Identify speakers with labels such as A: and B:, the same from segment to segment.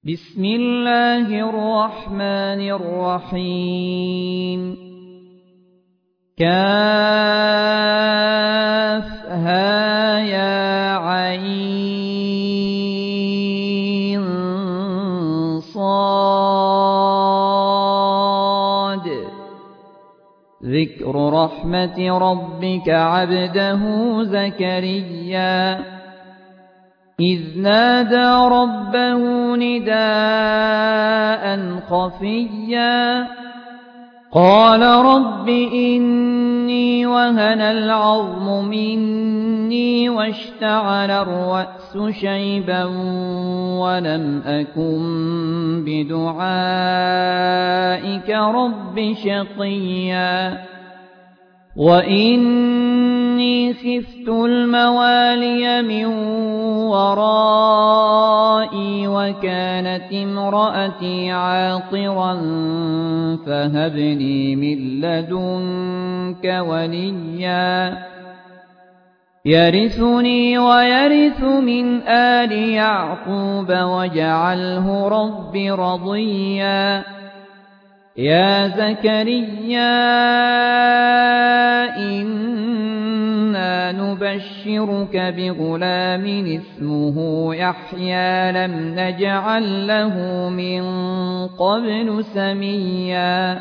A: بسم الله الرحمن الرحيم كافها يا عين صاد ذكر رحمة ربك عبده زكريا إذ نادى ربه نداء خفيا قال رب إني وهن العظم مني واشتعل الرأس شيبا ولم أكن بدعائك رب شقيا وإني خفت الموالي من ورائي وكانت امرأتي عاقرا فهب لي من لدنك وليا يرثني ويرث من آل يعقوب واجعله رب رضيا يا زكريا إنا نبشرك بغلام اسمه يحيى لم نجعل له من قبل سميا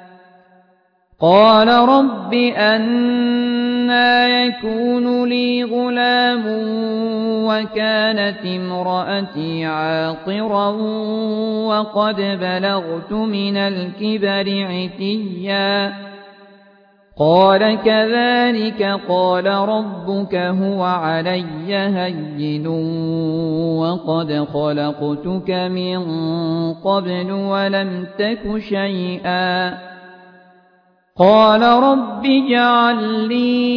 A: قال رب أنى يكون لي غلام وكانت امرأتي عاقرا وقد بلغت من الكبر عتيا قال كذلك قال ربك هو علي هين وقد خلقتك من قبل ولم تك شيئا قال رب اجعل لي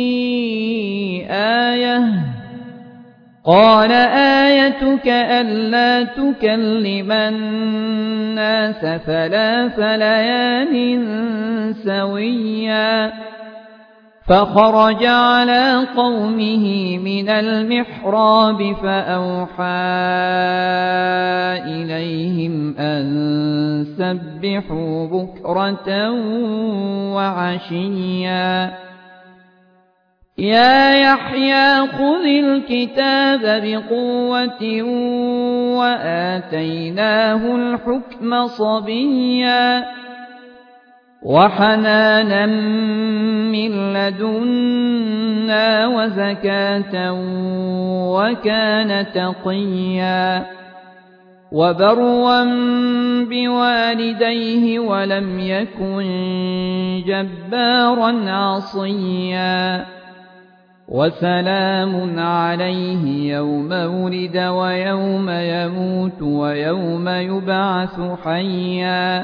A: آية قال آيتك ألا تكلم الناس 3 ليال سويا فخرج على قومه من المحراب فأوحى إليهم أن سبحوا بكرة وعشيا يا يحيى خذ الكتاب بقوة وآتيناه الحكم صبيا وحنانا من لدنا وزكاة وكان تقيا وبرا بوالديه ولم يكن جبارا عصيا وسلام عليه يوم ولد ويوم يموت ويوم يبعث حيا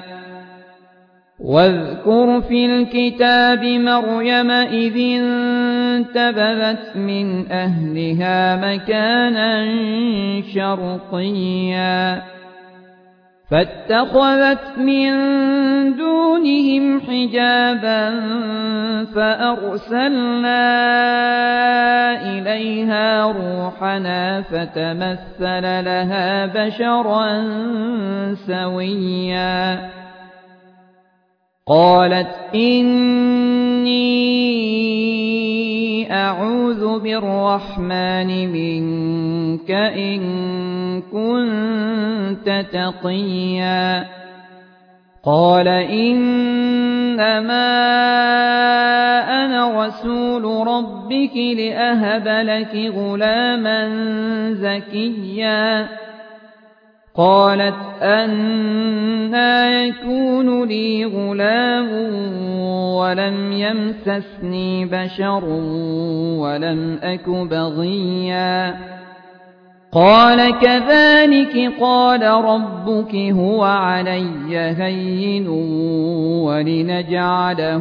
A: واذكر في الكتاب مريم إذ انتبذت من أهلها مكانا شرقيا فاتخذت من دونهم حجابا فأرسلنا إليها روحنا فتمثل لها بشرا سويا قالت إني أعوذ بالرحمن منك إن كنت تقيا قال إنما أنا رسول ربك لأهب لك غلاما زكيا قالت أنى يكون لي غلام ولم يمسسني بشر ولم أك بغيا قال كذلك قال ربك هو علي هين ولنجعله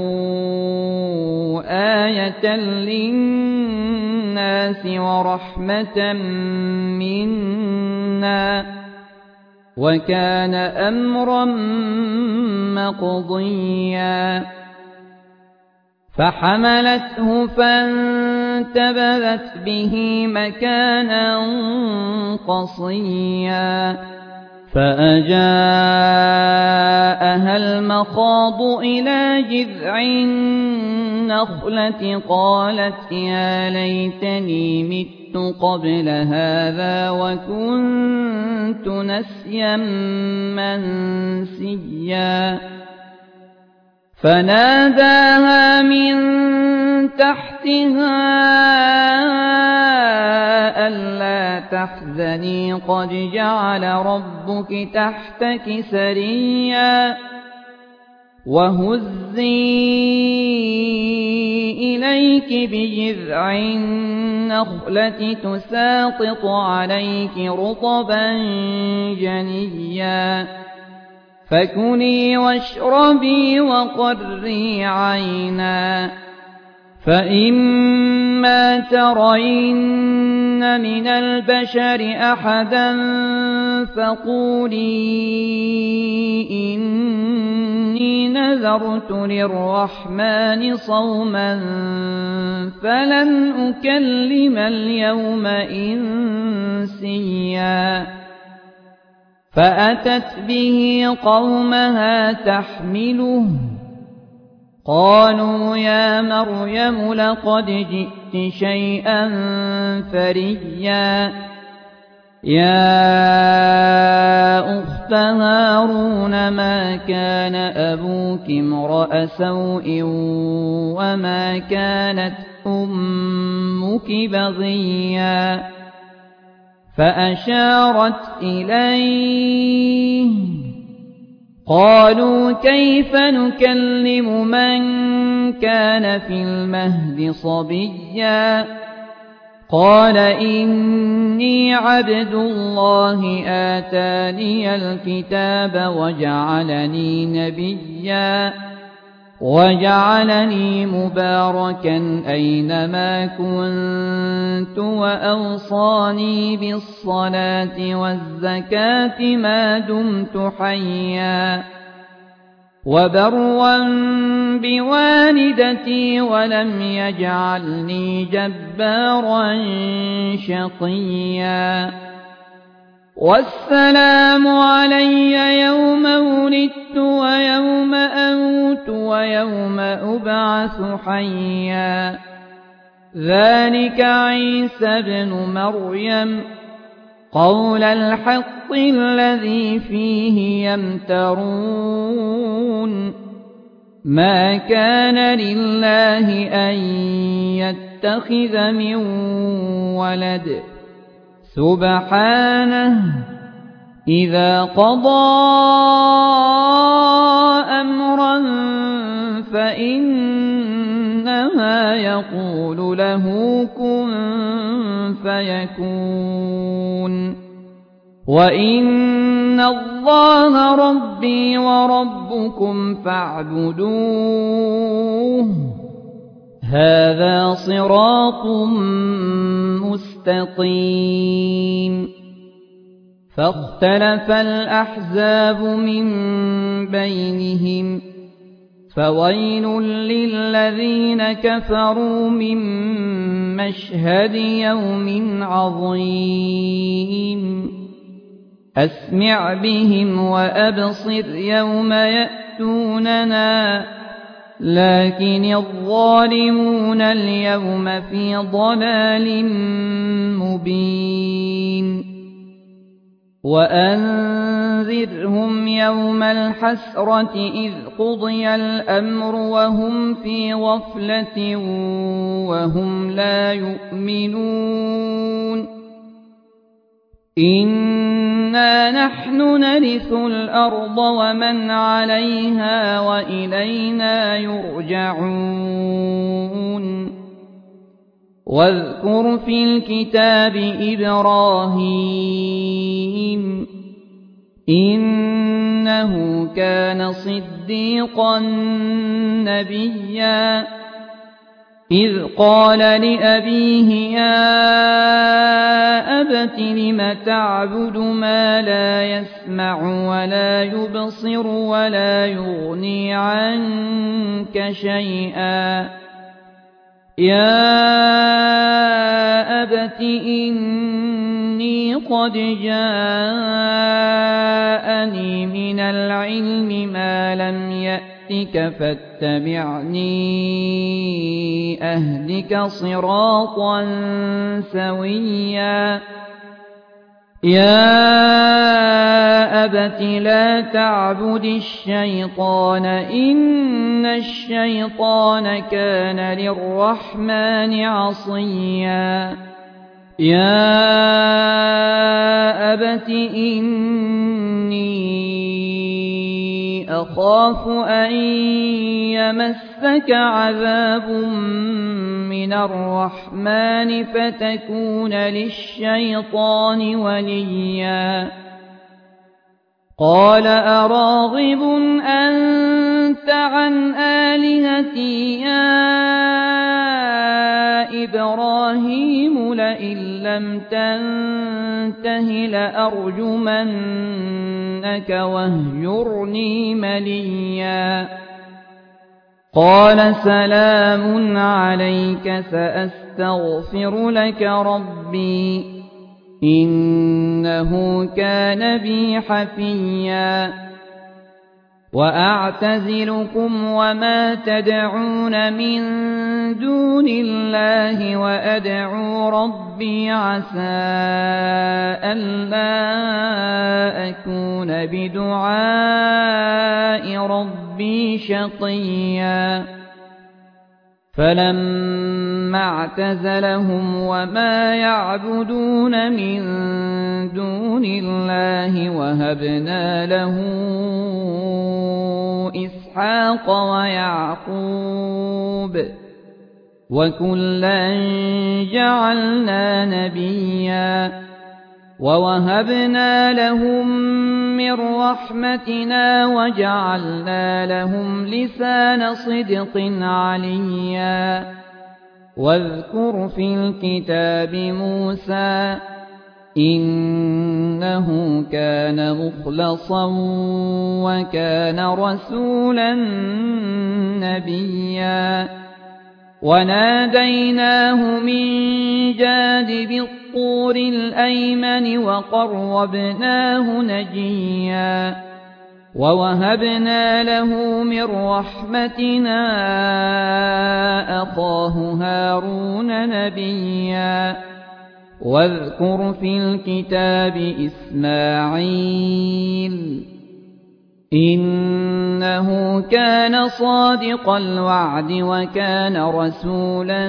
A: آية للناس ورحمة منا وكان أمرا مقضيا فحملته فانتبذت به مكانا قصيا فأجاءها المخاض إلى جذع النخلة قالت يا ليتني مت قبل هذا وكنت نسيا منسيا فناداها من تحتها ألا تحزني قد جعل ربك تحتك سريا وهزي إليك بجذع النخلة تساقط عليك رطبا جنيا فكلي واشربي وقري عينا فإما ترين من البشر أحدا فقولي إني نذرت للرحمن صوما فلن أكلم اليوم إنسيا فأتت به قومها تحمله قالوا يا مريم لقد جئت شيئا فريا يا أخت هارون ما كان أبوك امرأ سوء وما كانت أمك بغيا فأشارت إليه قالوا كيف نكلم من كان في المهد صبيا قال إني عبد الله آتاني الكتاب وجعلني نبيا وجعلني مباركا أينما كنت وأوصاني بالصلاة والزكاة ما دمت حيا وبرا بوالدتي ولم يجعلني جبارا شقيا والسلام علي يوم ولدت ويوم أموت ويوم أبعث حيا ذلك عيسى ابن مريم قول الحق الذي فيه يمترون ما كان لله أن يتخذ من ولد سبحانه إذا قضى أمرا فإنما يقول له كن فيكون وإن الله ربي وربكم فاعبدوه هذا صراط مستقيم فاختلف الأحزاب من بينهم فويل للذين كفروا من مشهد يوم عظيم أسمع بهم وأبصر يوم يأتوننا لكن الظالمون اليوم في ضلال مبين وأنذرهم يوم الحسرة إذ قضي الأمر وهم في غفلة وهم لا يؤمنون إنا نحن نرث الأرض ومن عليها وإلينا يرجعون واذكر في الكتاب إبراهيم إنه كان صديقا نبيا إذ قال لأبيه يا أبت لم تعبد ما لا يسمع ولا يبصر ولا يغني عنك شيئا يا أبت إني قد جاءني آياتك فاتبعني أهدك صراطا سويا يا أبت لا تعبد الشيطان إن الشيطان كان للرحمن عصيا يا أبت إني أخاف أن يمسك عذاب من الرحمن فتكون للشيطان وليا قال أراغب أنت عن آلهتي يا إبراهيم لئن لم تنته لأرجمنك واهجرني مليا قال سلام عليك سأستغفر لك ربي إنه كان بي حفيا وأعتزلكم وما تدعون من دون الله وأدعو ربي عسى ألا أكون بدعاء ربي شقيا فلما اعتزلهم وما يعبدون من دون الله وهبنا له إسحاق ويعقوب وكلا جعلنا نبيا ووهبنا لهم من رحمتنا وجعلنا لهم لسان صدق عليا واذكر في الكتاب موسى إنه كان مخلصا وكان رسولا نبيا وناديناه من جانب الطور الأيمن وقربناه نجيا ووهبنا له من رحمتنا أخاه هارون نبيا واذكر في الكتاب إسماعيل إنه كان صادق الوعد وكان رسولا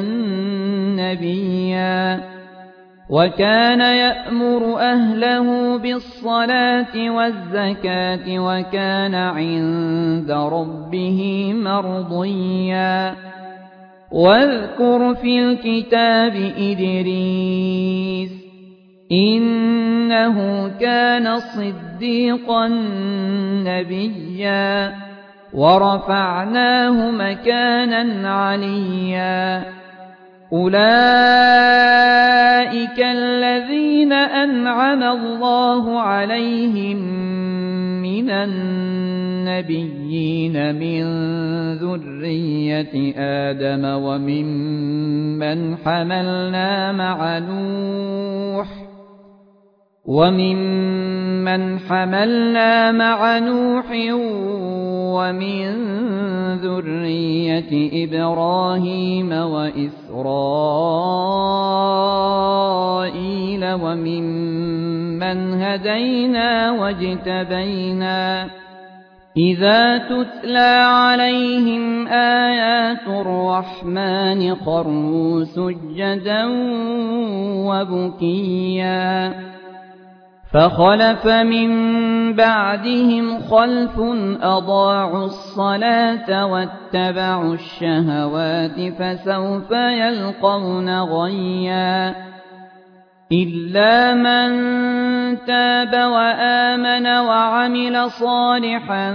A: نبيا وكان يأمر أهله بالصلاة والزكاة وكان عند ربه مرضيا واذكر في الكتاب إدريس إنه كان صديقا نبيا ورفعناه مكانا عليا أولئك الذين أنعم الله عليهم من النبيين من ذرية آدم وممن حملنا مع نوح ومن ذرية إبراهيم وإسرائيل وممن هدينا واجتبينا إذا تتلى عليهم آيات الرحمن خروا سجدا وبكيا فخلف من بعدهم خلف أضاعوا الصلاة واتبعوا الشهوات فسوف يلقون غيا إلا من تاب وآمن وعمل صالحا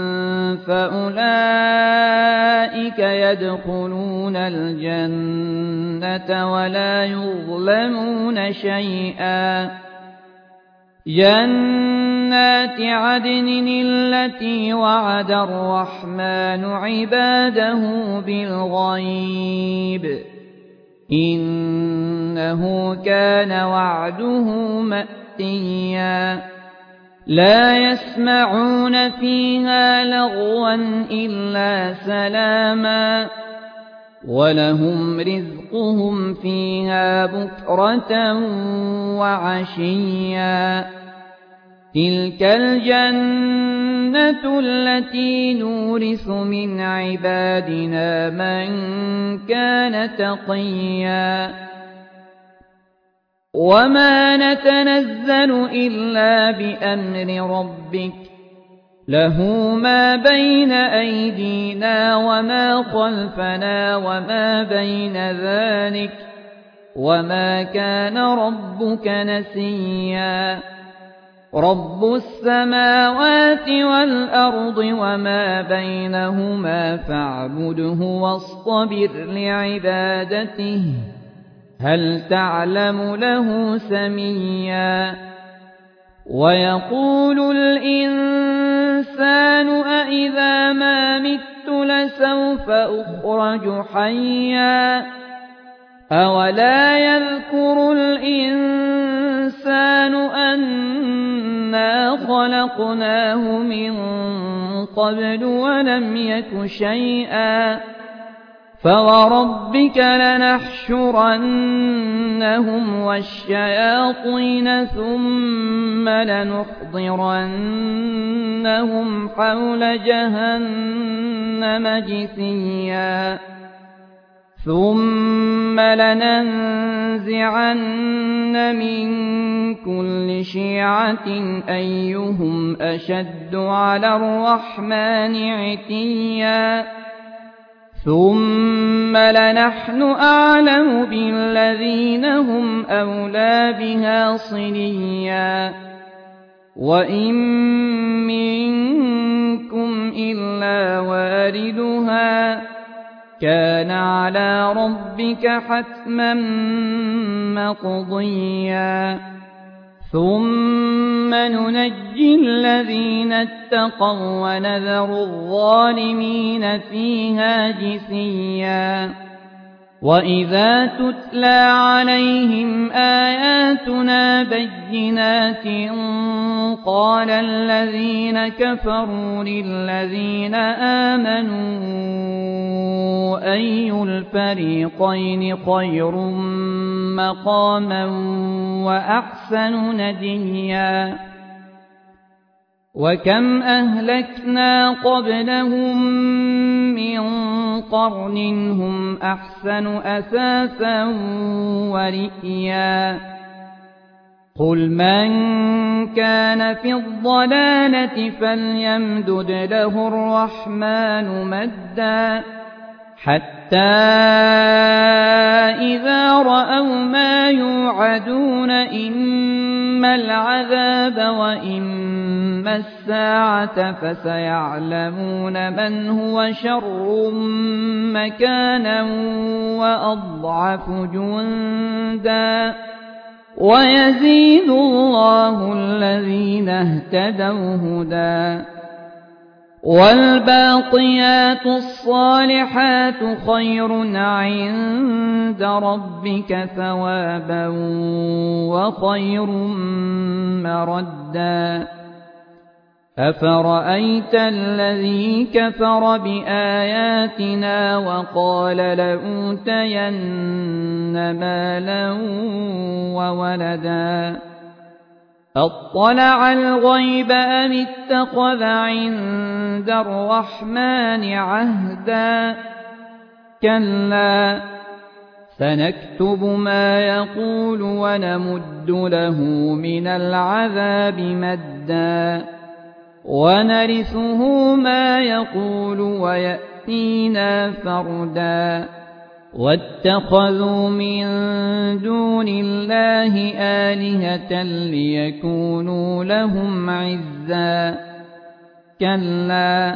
A: فأولئك يدخلون الجنة ولا يظلمون شيئا جنات عدن التي وعد الرحمن عباده بالغيب إنه كان وعده مأتيا لا يسمعون فيها لغوا إلا سلاما ولهم رزقهم فيها بكرة وعشيا تلك الجنة التي نورث من عبادنا من كان تقيا وما نتنزل إلا بأمر ربك له ما بين أيدينا وما خلفنا وما بين ذلك وما كان ربك نسيا رب السماوات والأرض وما بينهما فاعبده واصطبر لعبادته هل تعلم له سميا ويقول الإنسان أإذا ما مت لسوف أخرج حيا أولا يذكر الإنسان أنا خلقناه من قبل ولم يك شيئا فوربك لنحشرنهم والشياطين ثم لنحضرنهم حول جهنم جثيا ثم لننزعن من كل شيعة أيهم أشد على الرحمن عتيا ثم لنحن أعلم بالذين هم أولى بها صليا وإن منكم إلا واردها كان على ربك حتما مقضيا ثم ننجي الذين اتقوا ونذر الظالمين فيها جثيا وإذا تتلى عليهم آياتنا بينات قال الذين كفروا للذين آمنوا أي الفريقين خير مقاما وأحسن نديا وكم أهلكنا قبلهم من قرن هم أحسن أثاثا ورئيا قل من كان في الضلالة فليمدد له الرحمن مدا حتى إذا رأوا ما يوعدون إما العذاب وإما الساعة فسيعلمون من هو شر مكانا وأضعف جندا ويزيد الله الذين اهتدوا هدى والباقيات الصالحات خير عند ربك ثوابا وخير مردا أفرأيت الذي كفر بآياتنا وقال لأوتين مالا وولدا أطلع الغيب أم اتخذ عند الرحمن عهدا كلا سنكتب ما يقول ونمد له من العذاب مدا ونرثه ما يقول ويأتينا فردا واتخذوا من دون الله آلهة ليكونوا لهم عزا كلا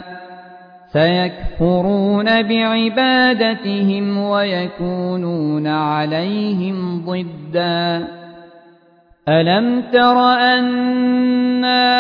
A: سيكفرون بعبادتهم ويكونون عليهم ضدا ألم تر أنا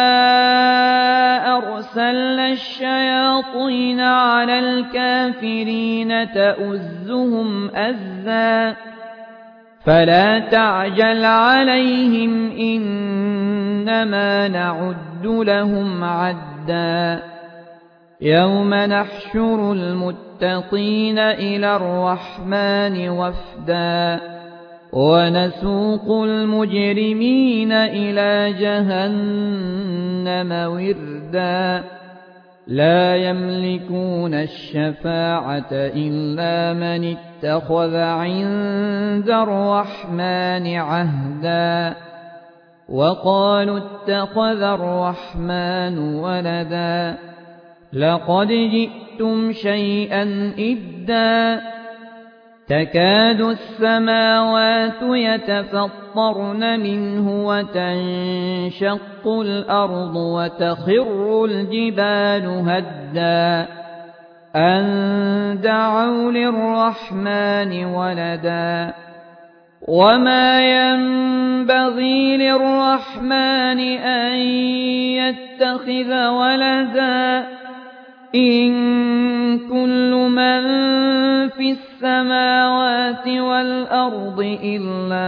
A: أرسلنا الشياطين على الكافرين تؤزهم أزا فلا تعجل عليهم إنما نعد لهم عدا يوم نحشر المتقين إلى الرحمن وفدا ونسوق المجرمين إلى جهنم وردا لا يملكون الشفاعة إلا من اتخذ عند الرحمن عهدا وقالوا اتخذ الرحمن ولدا لقد جئتم شيئا إدا تكاد السماوات يتفطرن منه وتنشق الأرض وتخر الجبال هدا أن دعوا للرحمن ولدا وما ينبغي للرحمن أن يتخذ ولدا إن كل من في السماوات والأرض إلا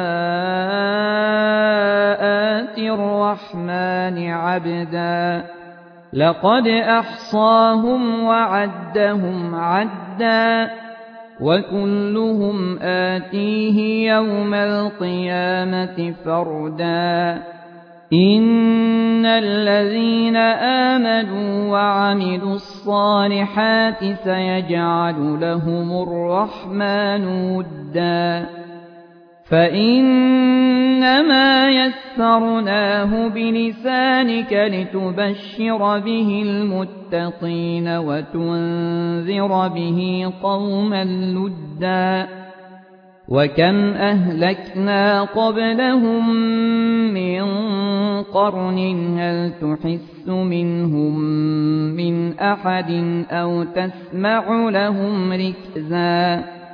A: آتي الرحمن عبدا لقد أحصاهم وعدهم عدا وكلهم آتيه يوم القيامة فردا إن الذين آمنوا وعملوا الصالحات سيجعل لهم الرحمن ودا فإنما يسرناه بلسانك لتبشر به المتقين وتنذر به قوما لدا وكم أهلكنا قبلهم من قرن هل تحس منهم من أحد أو تسمع لهم ركزا